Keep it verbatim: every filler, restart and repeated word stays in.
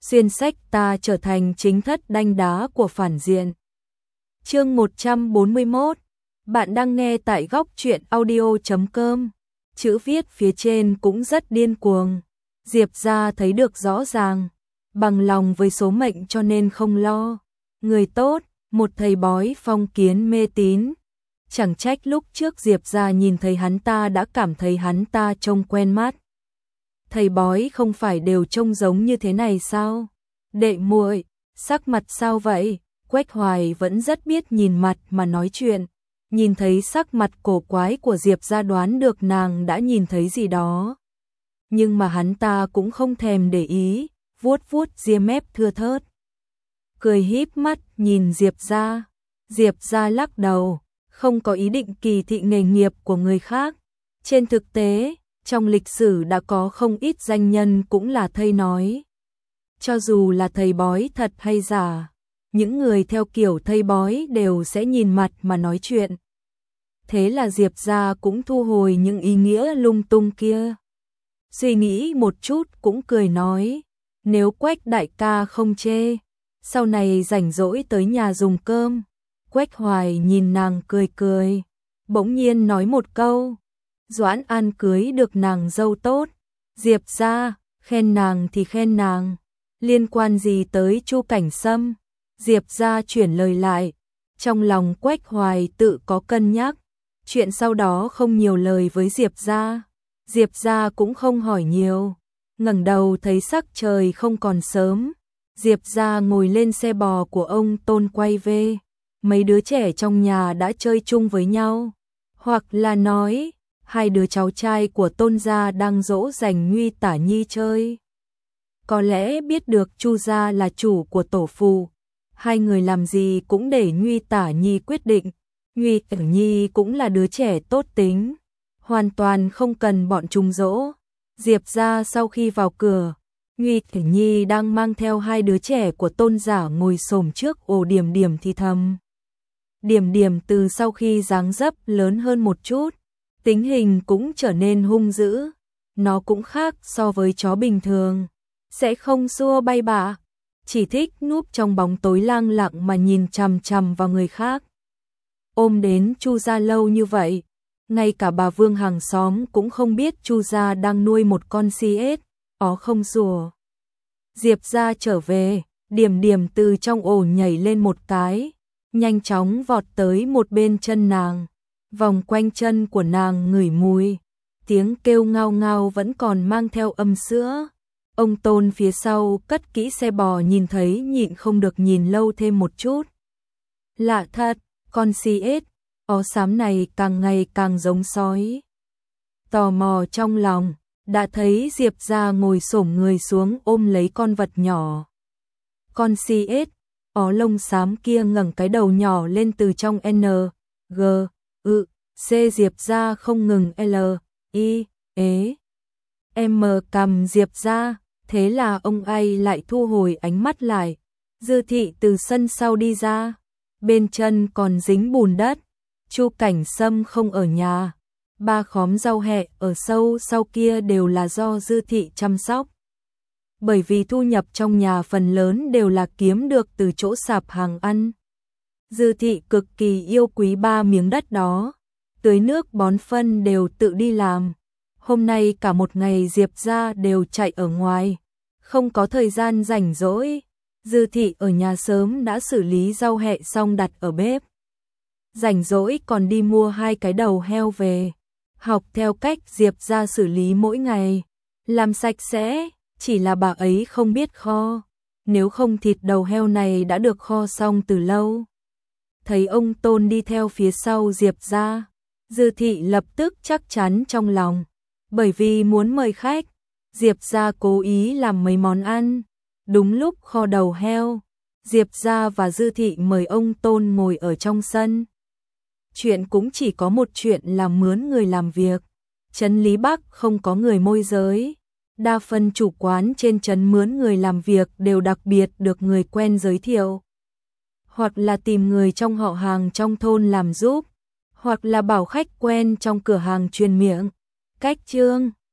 xuyên sách ta trở thành chính thất đanh đá của phản diện. Chương một trăm bốn mươi mốt. Bạn đang nghe tại góc truyện audio chấm com. Chữ viết phía trên cũng rất điên cuồng. Diệp gia thấy được rõ ràng, bằng lòng với số mệnh cho nên không lo. Người tốt, một thầy bói phong kiến mê tín. Chẳng trách lúc trước Diệp gia nhìn thấy hắn ta đã cảm thấy hắn ta trông quen mắt. Thầy bói không phải đều trông giống như thế này sao? Đệ muội, sắc mặt sao vậy? Quách Hoài vẫn rất biết nhìn mặt mà nói chuyện. Nhìn thấy sắc mặt cổ quái của Diệp gia đoán được nàng đã nhìn thấy gì đó. Nhưng mà hắn ta cũng không thèm để ý, vuốt vuốt ria mép thưa thớt. Cười híp mắt nhìn Diệp gia. Diệp gia lắc đầu, không có ý định kỳ thị nghề nghiệp của người khác. Trên thực tế, trong lịch sử đã có không ít danh nhân cũng là thầy nói. Cho dù là thầy bói thật hay giả, những người theo kiểu thầy bói đều sẽ nhìn mặt mà nói chuyện. Thế là Diệp gia cũng thu hồi những ý nghĩa lung tung kia. Suy nghĩ một chút cũng cười nói, nếu Quách đại ca không chê, sau này rảnh rỗi tới nhà dùng cơm. Quách Hoài nhìn nàng cười cười, bỗng nhiên nói một câu, Doãn An cưới được nàng dâu tốt. Diệp gia, khen nàng thì khen nàng, liên quan gì tới Chu Cảnh Sâm? Diệp gia chuyển lời lại, trong lòng Quách Hoài tự có cân nhắc, chuyện sau đó không nhiều lời với Diệp gia. Diệp gia cũng không hỏi nhiều, ngẩng đầu thấy sắc trời không còn sớm. Diệp gia ngồi lên xe bò của ông Tôn quay về, mấy đứa trẻ trong nhà đã chơi chung với nhau, hoặc là nói, hai đứa cháu trai của Tôn gia đang dỗ dành Nguy Tả Nhi chơi. Có lẽ biết được Chu gia là chủ của tổ phụ, hai người làm gì cũng để Nguy Tả Nhi quyết định. Nguy Tả Nhi cũng là đứa trẻ tốt tính, hoàn toàn không cần bọn chúng dỗ. Diệp gia sau khi vào cửa, Nguy Tả Nhi đang mang theo hai đứa trẻ của Tôn giả ngồi xổm trước ổ Điểm Điểm thì thầm. Điểm Điểm từ sau khi dáng dấp lớn hơn một chút, tính hình cũng trở nên hung dữ. Nó cũng khác so với chó bình thường, sẽ không xua bay bạ, chỉ thích núp trong bóng tối lang lặng mà nhìn chằm chằm vào người khác. Ôm đến Chu gia lâu như vậy, ngay cả bà Vương hàng xóm cũng không biết Chu gia đang nuôi một con si ếch, ó không rùa. Diệp gia trở về, Điểm Điểm từ trong ổ nhảy lên một cái, nhanh chóng vọt tới một bên chân nàng, vòng quanh chân của nàng ngửi mùi, tiếng kêu ngao ngao vẫn còn mang theo âm sữa. Ông Tôn phía sau cất kỹ xe bò nhìn thấy nhịn không được nhìn lâu thêm một chút. Lạ thật, con si ếch, ó xám này càng ngày càng giống sói. Tò mò trong lòng, đã thấy Diệp gia ngồi xổm người xuống ôm lấy con vật nhỏ. Con si ếch, ó lông xám kia ngẩng cái đầu nhỏ lên từ trong N, G, ự, C. Diệp gia không ngừng L, I, ế. M cầm Diệp gia, thế là ông ấy lại thu hồi ánh mắt lại. Dư thị từ sân sau đi ra, bên chân còn dính bùn đất. Chu Cảnh Sâm không ở nhà, ba khóm rau hẹ ở sâu sau kia đều là do Dư thị chăm sóc. Bởi vì thu nhập trong nhà phần lớn đều là kiếm được từ chỗ sạp hàng ăn. Dư thị cực kỳ yêu quý ba miếng đất đó, tưới nước bón phân đều tự đi làm. Hôm nay cả một ngày Diệp gia đều chạy ở ngoài, không có thời gian rảnh rỗi. Dư thị ở nhà sớm đã xử lý rau hẹ xong đặt ở bếp. Rảnh rỗi còn đi mua hai cái đầu heo về, học theo cách Diệp gia xử lý mỗi ngày, làm sạch sẽ, chỉ là bà ấy không biết kho, nếu không thịt đầu heo này đã được kho xong từ lâu. Thấy ông Tôn đi theo phía sau Diệp gia, Dư thị lập tức chắc chắn trong lòng, bởi vì muốn mời khách, Diệp gia cố ý làm mấy món ăn. Đúng lúc kho đầu heo, Diệp gia và Dư thị mời ông Tôn ngồi ở trong sân. Chuyện cũng chỉ có một chuyện là mướn người làm việc. Trấn Lý Bắc không có người môi giới, đa phần chủ quán trên trấn mướn người làm việc đều đặc biệt được người quen giới thiệu, hoặc là tìm người trong họ hàng trong thôn làm giúp, hoặc là bảo khách quen trong cửa hàng truyền miệng. Cách chương